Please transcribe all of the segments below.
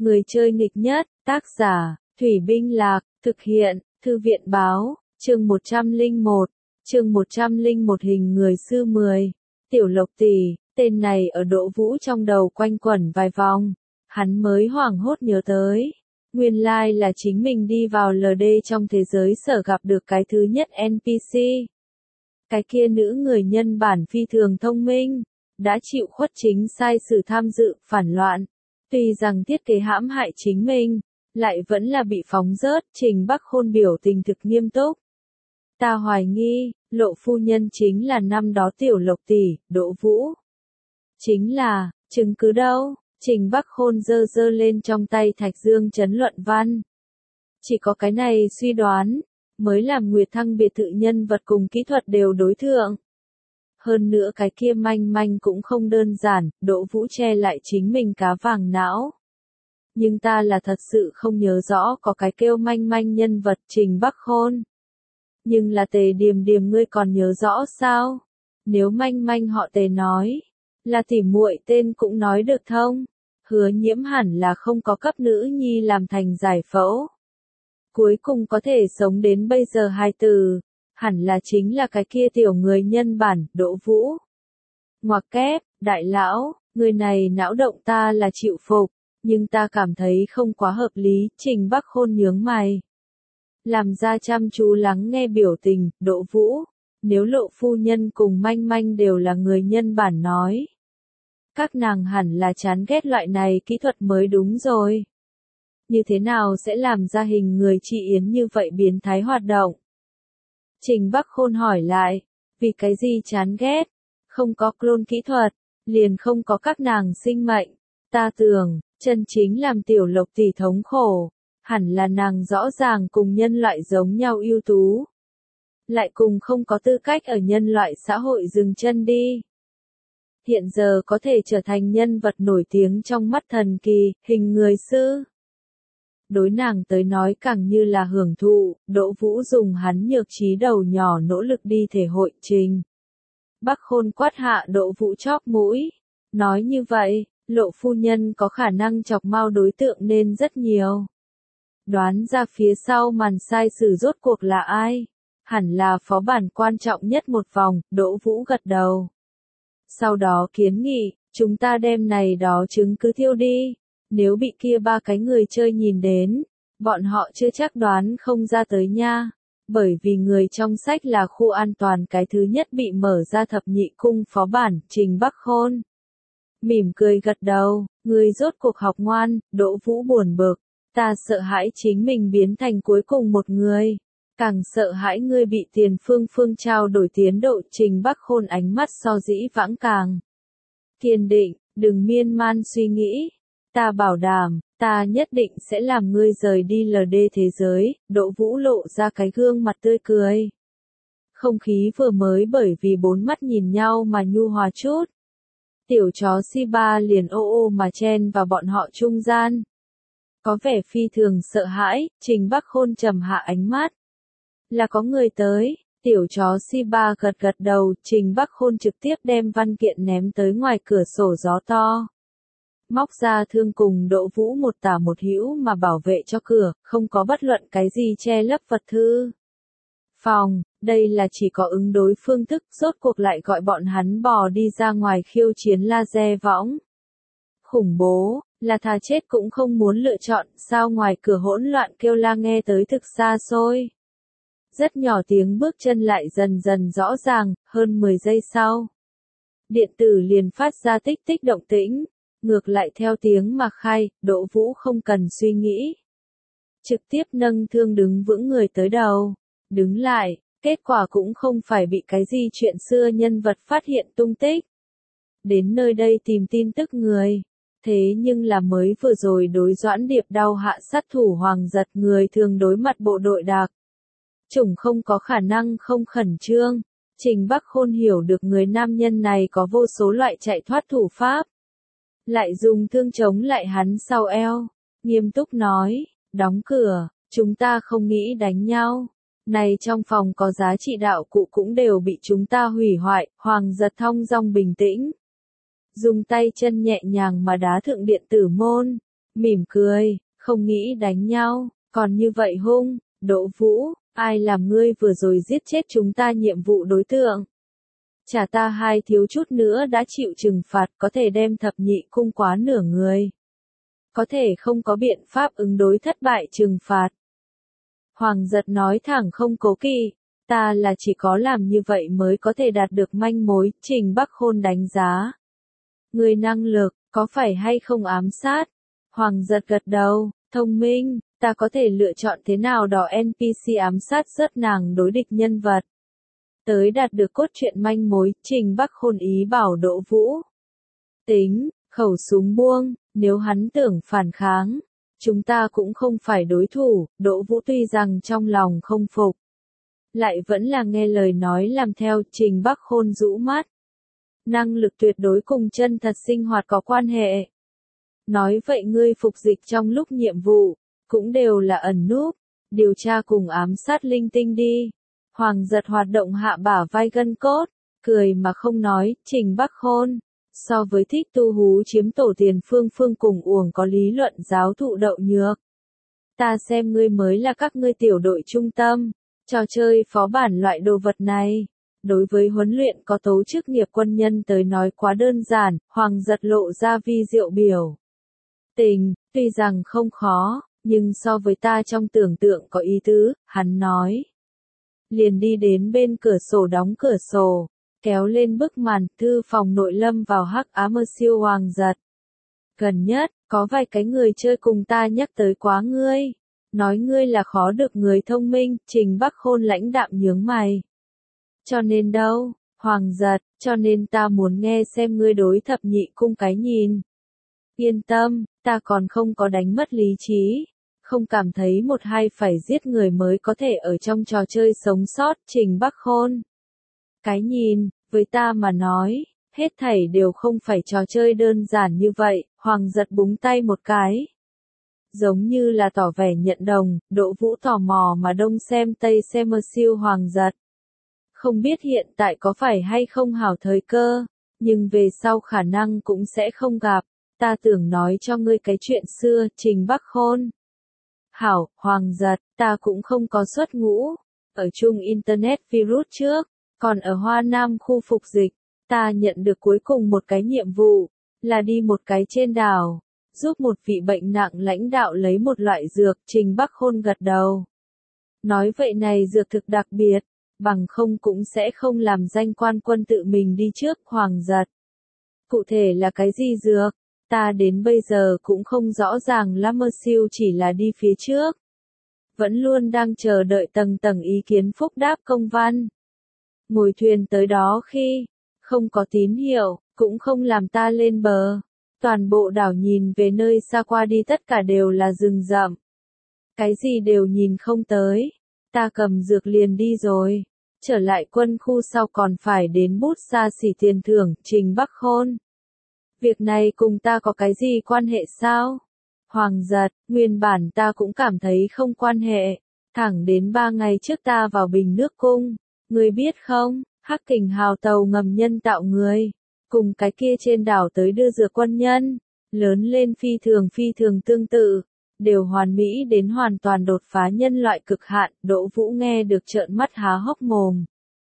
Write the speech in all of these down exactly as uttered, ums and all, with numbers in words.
Người chơi nghịch nhất, tác giả, Thủy Binh Lạc, thực hiện, Thư viện Báo, chương một trăm lẻ một, chương một trăm lẻ một hình người sư mười. Tiểu Lộc Tỷ, tên này ở Đỗ Vũ trong đầu quanh quẩn vài vòng, hắn mới hoảng hốt nhớ tới. Nguyên lai là chính mình đi vào lờ đê trong thế giới sở gặp được cái thứ nhất en pê xê. Cái kia nữ người nhân bản phi thường thông minh, đã chịu khuất chính sai sự tham dự, phản loạn. Tuy rằng thiết kế hãm hại chính mình, lại vẫn là bị phóng rớt, Trình Bắc Khôn biểu tình thực nghiêm túc. Ta hoài nghi, Lộ phu nhân chính là năm đó Tiểu Lộc Tỷ, Đỗ Vũ. Chính là, chứng cứ đâu? Trình Bắc Khôn giơ giơ lên trong tay thạch dương chấn luận văn. Chỉ có cái này suy đoán, mới làm Nguyệt Thăng biệt thự nhân vật cùng kỹ thuật đều đối thượng. Hơn nữa cái kia manh manh cũng không đơn giản, Đỗ Vũ che lại chính mình cá vàng não. Nhưng ta là thật sự không nhớ rõ có cái kêu manh manh nhân vật Trình Bắc Khôn. Nhưng là Tề Điềm Điềm ngươi còn nhớ rõ sao? Nếu manh manh họ Tề nói, là tỉ muội tên cũng nói được thông. Hứa Nhiễm hẳn là không có cấp nữ nhi làm thành giải phẫu. Cuối cùng có thể sống đến bây giờ hai từ, hẳn là chính là cái kia tiểu người nhân bản, Đỗ Vũ. Ngoặc kép, đại lão, người này não động ta là chịu phục, nhưng ta cảm thấy không quá hợp lý, Trình Bắc Khôn nhướng mày. Làm ra chăm chú lắng nghe biểu tình, Đỗ Vũ, nếu Lộ phu nhân cùng manh manh đều là người nhân bản nói. Các nàng hẳn là chán ghét loại này kỹ thuật mới đúng rồi. Như thế nào sẽ làm ra hình người chị Yến như vậy biến thái hoạt động? Trình Bắc Khôn hỏi lại, vì cái gì chán ghét? Không có clone kỹ thuật, liền không có các nàng sinh mệnh. Ta tưởng, chân chính làm Tiểu Lộc Tỷ thống khổ, hẳn là nàng rõ ràng cùng nhân loại giống nhau ưu tú. Lại cùng không có tư cách ở nhân loại xã hội dừng chân đi. Hiện giờ có thể trở thành nhân vật nổi tiếng trong mắt thần kỳ, hình người sư. Đối nàng tới nói càng như là hưởng thụ, Đỗ Vũ dùng hắn nhược trí đầu nhỏ nỗ lực đi thể hội Trình Bắc Khôn quát hạ Đỗ Vũ chóp mũi. Nói như vậy, Lộ phu nhân có khả năng chọc mau đối tượng nên rất nhiều. Đoán ra phía sau màn sai sử rốt cuộc là ai? Hẳn là phó bản quan trọng nhất một vòng, Đỗ Vũ gật đầu. Sau đó kiến nghị, chúng ta đem này đó chứng cứ thiêu đi. Nếu bị kia ba cái người chơi nhìn đến, bọn họ chưa chắc đoán không ra tới nha. Bởi vì người trong sách là khu an toàn cái thứ nhất bị mở ra thập nhị cung phó bản, Trình Bắc Khôn. Mỉm cười gật đầu, người rốt cuộc học ngoan, Đỗ Vũ buồn bực. Ta sợ hãi chính mình biến thành cuối cùng một người. Càng sợ hãi ngươi bị tiền phương phương trao đổi tiến độ, Trình Bắc Khôn ánh mắt so dĩ vãng càng kiên định, đừng miên man suy nghĩ. Ta bảo đảm, ta nhất định sẽ làm ngươi rời đi lờ đê thế giới, Đỗ Vũ lộ ra cái gương mặt tươi cười. Không khí vừa mới bởi vì bốn mắt nhìn nhau mà nhu hòa chút. Tiểu chó Shiba liền ô ô mà chen vào bọn họ trung gian. Có vẻ phi thường sợ hãi, Trình Bắc Khôn trầm hạ ánh mắt. Là có người tới, tiểu chó Shiba gật gật đầu, Trình Bắc Khôn trực tiếp đem văn kiện ném tới ngoài cửa sổ gió to. Móc ra thương cùng Đỗ Vũ một tả một hữu mà bảo vệ cho cửa, không có bất luận cái gì che lấp vật thư. Phòng, đây là chỉ có ứng đối phương thức, rốt cuộc lại gọi bọn hắn bò đi ra ngoài khiêu chiến laser võng. Khủng bố, là thà chết cũng không muốn lựa chọn, sao ngoài cửa hỗn loạn kêu la nghe tới thực xa xôi. Rất nhỏ tiếng bước chân lại dần dần rõ ràng, hơn mười giây sau. Điện tử liền phát ra tích tích động tĩnh, ngược lại theo tiếng mà khai, Đỗ Vũ không cần suy nghĩ. Trực tiếp nâng thương đứng vững người tới đầu, đứng lại, kết quả cũng không phải bị cái gì chuyện xưa nhân vật phát hiện tung tích. Đến nơi đây tìm tin tức người. Thế nhưng là mới vừa rồi đối Doãn Điệp đau hạ sát thủ Hoàng Giật người thường đối mặt bộ đội đặc chủng không có khả năng không khẩn trương. Trình Bắc Khôn hiểu được người nam nhân này có vô số loại chạy thoát thủ pháp. Lại dùng thương chống lại hắn sau eo. Nghiêm túc nói, đóng cửa, chúng ta không nghĩ đánh nhau. Này trong phòng có giá trị đạo cụ cũng đều bị chúng ta hủy hoại, Hoàng Giật thong dong bình tĩnh. Dùng tay chân nhẹ nhàng mà đá thượng điện tử môn. mỉm cười, không nghĩ đánh nhau, còn như vậy hung, Đỗ Vũ, ai làm ngươi vừa rồi giết chết chúng ta nhiệm vụ đối tượng. Chả ta hai thiếu chút nữa đã chịu trừng phạt có thể đem thập nhị cung quá nửa người. Có thể không có biện pháp ứng đối thất bại trừng phạt. Hoàng giật nói thẳng không cố kỵ, ta là chỉ có làm như vậy mới có thể đạt được manh mối, Trình Bắc Khôn đánh giá. Người năng lực, có phải hay không ám sát? Hoàng giật gật đầu, thông minh, ta có thể lựa chọn thế nào đó en pê xê ám sát rất nàng đối địch nhân vật. Tới đạt được cốt truyện manh mối, Trình Bắc Khôn ý bảo Đỗ Vũ. Tính, khẩu súng buông, nếu hắn tưởng phản kháng, chúng ta cũng không phải đối thủ, Đỗ Vũ tuy rằng trong lòng không phục. Lại vẫn là nghe lời nói làm theo, Trình Bắc Khôn rũ mắt. Năng lực tuyệt đối cùng chân thật sinh hoạt có quan hệ. Nói vậy ngươi phục dịch trong lúc nhiệm vụ, cũng đều là ẩn núp, điều tra cùng ám sát linh tinh đi. Hoàng giật hoạt động hạ bả vai gân cốt, cười mà không nói, Trình Bắc Khôn. So với thích tu hú chiếm tổ tiền phương phương cùng uổng có lý luận giáo thụ đậu nhược. Ta xem ngươi mới là các ngươi tiểu đội trung tâm, trò chơi phó bản loại đồ vật này. Đối với huấn luyện có tố chức nghiệp quân nhân tới nói quá đơn giản, Hoàng giật lộ ra vi diệu biểu. Tình, tuy rằng không khó, nhưng so với ta trong tưởng tượng có ý tứ, hắn nói. Liền đi đến bên cửa sổ đóng cửa sổ, kéo lên bức màn, thư phòng nội lâm vào hắc ám mơ siêu Hoàng giật. Gần nhất, có vài cái người chơi cùng ta nhắc tới quá ngươi. Nói ngươi là khó được người thông minh, Trình Bắc Khôn lãnh đạm nhướng mày. Cho nên đâu, Hoàng giật, cho nên ta muốn nghe xem ngươi đối thập nhị cung cái nhìn. Yên tâm, ta còn không có đánh mất lý trí. Không cảm thấy một hai phải giết người mới có thể ở trong trò chơi sống sót, Trình Bắc Khôn. Cái nhìn, với ta mà nói, hết thảy đều không phải trò chơi đơn giản như vậy, Hoàng giật búng tay một cái. Giống như là tỏ vẻ nhận đồng, Đỗ Vũ tò mò mà đông xem tây xem mơ siêu Hoàng giật. Không biết hiện tại có phải hay không hảo thời cơ, nhưng về sau khả năng cũng sẽ không gặp, ta tưởng nói cho ngươi cái chuyện xưa, Trình Bắc Khôn. Hảo, Hoàng giật, ta cũng không có xuất ngũ, ở chung Internet virus trước, còn ở Hoa Nam khu phục dịch, ta nhận được cuối cùng một cái nhiệm vụ, là đi một cái trên đảo, giúp một vị bệnh nặng lãnh đạo lấy một loại dược, Trình Bắc Khôn gật đầu. Nói vậy này dược thực đặc biệt, bằng không cũng sẽ không làm danh quan quân tự mình đi trước, Hoàng giật. Cụ thể là cái gì dược? Ta đến bây giờ cũng không rõ ràng lắm, mơ siêu chỉ là đi phía trước. Vẫn luôn đang chờ đợi tầng tầng ý kiến phúc đáp công văn. Ngồi thuyền tới đó khi, không có tín hiệu, cũng không làm ta lên bờ. Toàn bộ đảo nhìn về nơi xa qua đi tất cả đều là rừng rậm. Cái gì đều nhìn không tới. Ta cầm dược liền đi rồi. Trở lại quân khu sau còn phải đến bút xa xỉ tiền thưởng, Trình Bắc Khôn. Việc này cùng ta có cái gì quan hệ sao? Hoàng giật, nguyên bản ta cũng cảm thấy không quan hệ. Thẳng đến ba ngày trước ta vào Bình Nước Cung. Ngươi biết không, Hắc Kình hào tàu ngầm nhân tạo người. Cùng cái kia trên đảo tới đưa dược quân nhân. Lớn lên phi thường phi thường tương tự. Đều hoàn mỹ đến hoàn toàn đột phá nhân loại cực hạn. Đỗ Vũ nghe được trợn mắt há hốc mồm.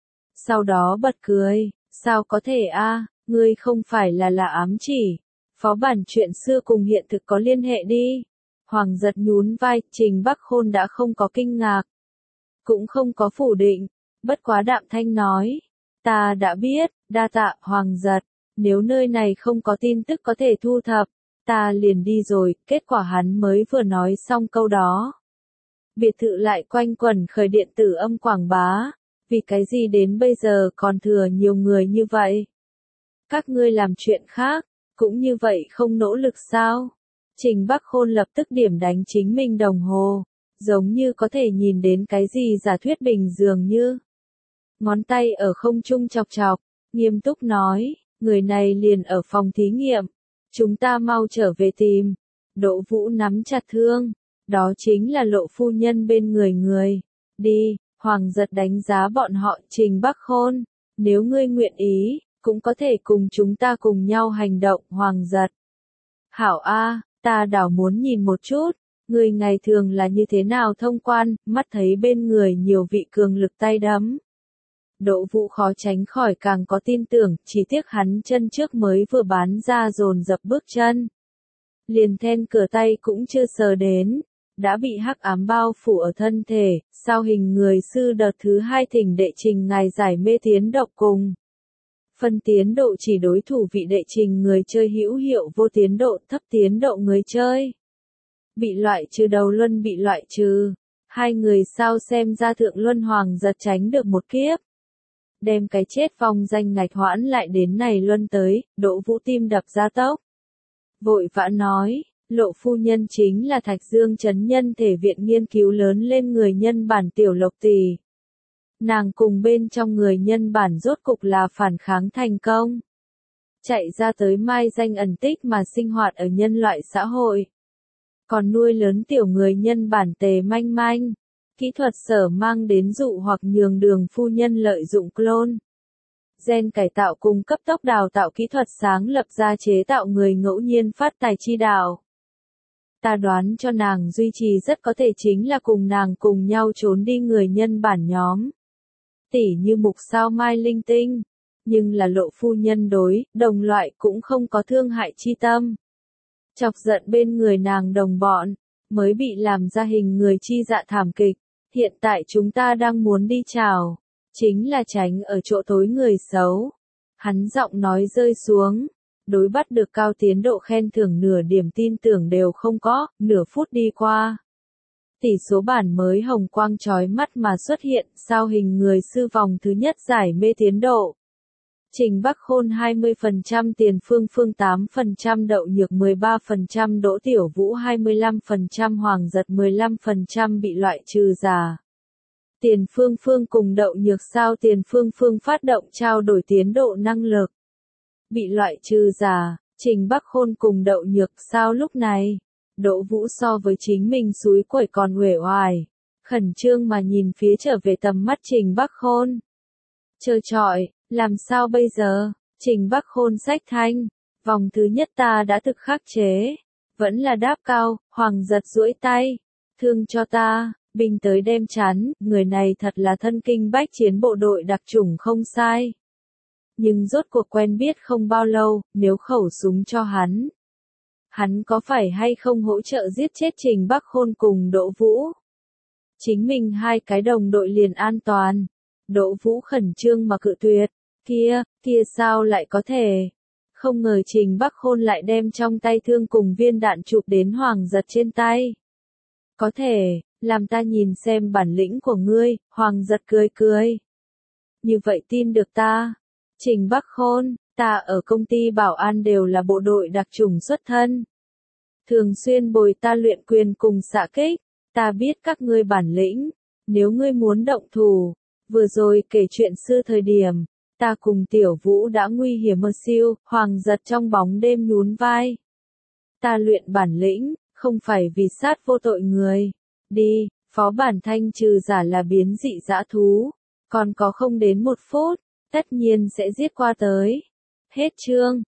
Sau đó bật cười. Sao có thể a? Ngươi không phải là là ám chỉ. Phó bản chuyện xưa cùng hiện thực có liên hệ đi. Hoàng giật nhún vai, Trình Bắc Khôn đã không có kinh ngạc. Cũng không có phủ định. Bất quá đạm thanh nói. Ta đã biết, đa tạ, Hoàng giật. Nếu nơi này không có tin tức có thể thu thập, ta liền đi rồi. Kết quả hắn mới vừa nói xong câu đó. Biệt thự lại quanh quẩn khởi điện tử âm quảng bá. Vì cái gì đến bây giờ còn thừa nhiều người như vậy? Các ngươi làm chuyện khác, cũng như vậy không nỗ lực sao? Trình Bắc Khôn lập tức điểm đánh chính mình đồng hồ, giống như có thể nhìn đến cái gì giả thuyết bình dường như. Ngón tay ở không trung chọc chọc, nghiêm túc nói, người này liền ở phòng thí nghiệm. Chúng ta mau trở về tìm. Đỗ Vũ nắm chặt thương, đó chính là Lộ phu nhân bên người người. Đi, Hoàng giật đánh giá bọn họ, Trình Bắc Khôn, nếu ngươi nguyện ý, cũng có thể cùng chúng ta cùng nhau hành động, Hoàng giật. Hảo A, Ta đảo muốn nhìn một chút, người ngày thường là như thế nào thông quan, mắt thấy bên người nhiều vị cường lực tay đấm. Đỗ Vũ khó tránh khỏi càng có tin tưởng, chỉ tiếc hắn chân trước mới vừa bán ra dồn dập bước chân. Liền then cửa tay cũng chưa sờ đến, đã bị hắc ám bao phủ ở thân thể, sao hình người sư đợt thứ hai thỉnh đệ trình ngài giải mê tiến độc cùng. Phân tiến độ chỉ đối thủ vị đệ trình người chơi hữu hiệu, vô tiến độ thấp tiến độ người chơi. Bị loại trừ đầu luân bị loại trừ. Hai người sao xem ra thượng luân hoàng giật tránh được một kiếp. Đem cái chết vong danh ngạch hoãn lại đến này luân tới, Đỗ Vũ tim đập ra tốc. Vội vã nói, Lộ phu nhân chính là Thạch Dương Trấn Nhân Thể Viện nghiên cứu lớn lên người nhân bản Tiểu Lộc Tỷ. Nàng cùng bên trong người nhân bản rốt cục là phản kháng thành công. Chạy ra tới mai danh ẩn tích mà sinh hoạt ở nhân loại xã hội. Còn nuôi lớn tiểu người nhân bản Tề Manh Manh. Kỹ thuật sở mang đến dụ hoặc nhường Đường phu nhân lợi dụng clone. Gen cải tạo cùng cấp tốc đào tạo kỹ thuật sáng lập ra chế tạo người ngẫu nhiên phát tài chi đạo. Ta đoán cho nàng duy trì rất có thể chính là cùng nàng cùng nhau trốn đi người nhân bản nhóm. Tỉ như mục sao mai linh tinh. Nhưng là Lộ phu nhân đối, đồng loại cũng không có thương hại chi tâm. Chọc giận bên người nàng đồng bọn, mới bị làm ra hình người chi dạ thảm kịch. Hiện tại chúng ta đang muốn đi chào. Chính là tránh ở chỗ tối người xấu. Hắn giọng nói rơi xuống. Đối bắt được cao tiến độ khen thưởng nửa điểm tin tưởng đều không có, nửa phút đi qua. Tỷ số bản mới hồng quang chói mắt mà xuất hiện, sao hình người sư vòng thứ nhất giải mê tiến độ. Trình Bắc Khôn hai mươi phần trăm, Tiền Phương Phương tám phần trăm, Đậu Nhược mười ba phần trăm, Đỗ Tiểu Vũ hai mươi lăm phần trăm, Hoàng Giật mười lăm phần trăm bị loại trừ giả. Tiền Phương Phương cùng Đậu Nhược sao Tiền Phương Phương phát động trao đổi tiến độ năng lực. Bị loại trừ giả, Trình Bắc Khôn cùng Đậu Nhược sao lúc này. Đỗ Vũ so với chính mình xúi quẩy còn uể oải. Khẩn trương mà nhìn phía trở về tầm mắt Trình Bắc Khôn. Trơ trọi, làm sao bây giờ? Trình Bắc Khôn xách thanh. Vòng thứ nhất ta đã thực khắc chế. Vẫn là đáp cao, Hoàng Giật duỗi tay. Thương cho ta. Binh tới đem chán, người này thật là thân kinh bách chiến bộ đội đặc chủng không sai. Nhưng rốt cuộc quen biết không bao lâu, nếu khẩu súng cho hắn. Hắn có phải hay không hỗ trợ giết chết Trình Bắc Khôn cùng Đỗ Vũ? Chính mình hai cái đồng đội liền an toàn. Đỗ Vũ khẩn trương mà cự tuyệt. Kia, kia sao lại có thể? Không ngờ Trình Bắc Khôn lại đem trong tay thương cùng viên đạn chụp đến Hoàng Giật trên tay. Có thể. Làm ta nhìn xem bản lĩnh của ngươi, Hoàng Giật cười cười. Như vậy tin được ta. Trình Bắc Khôn, ta ở công ty bảo an đều là bộ đội đặc chủng xuất thân. Thường xuyên bồi ta luyện quyền cùng xạ kích. Ta biết các ngươi bản lĩnh. Nếu ngươi muốn động thủ, vừa rồi kể chuyện xưa thời điểm, ta cùng Tiểu Vũ đã nguy hiểm mơ siêu, Hoàng Giật trong bóng đêm nhún vai. Ta luyện bản lĩnh, không phải vì sát vô tội người. Đi, phó bản thanh trừ giả là biến dị dã thú. Còn có không đến một phút, tất nhiên sẽ giết qua tới. Hết chương.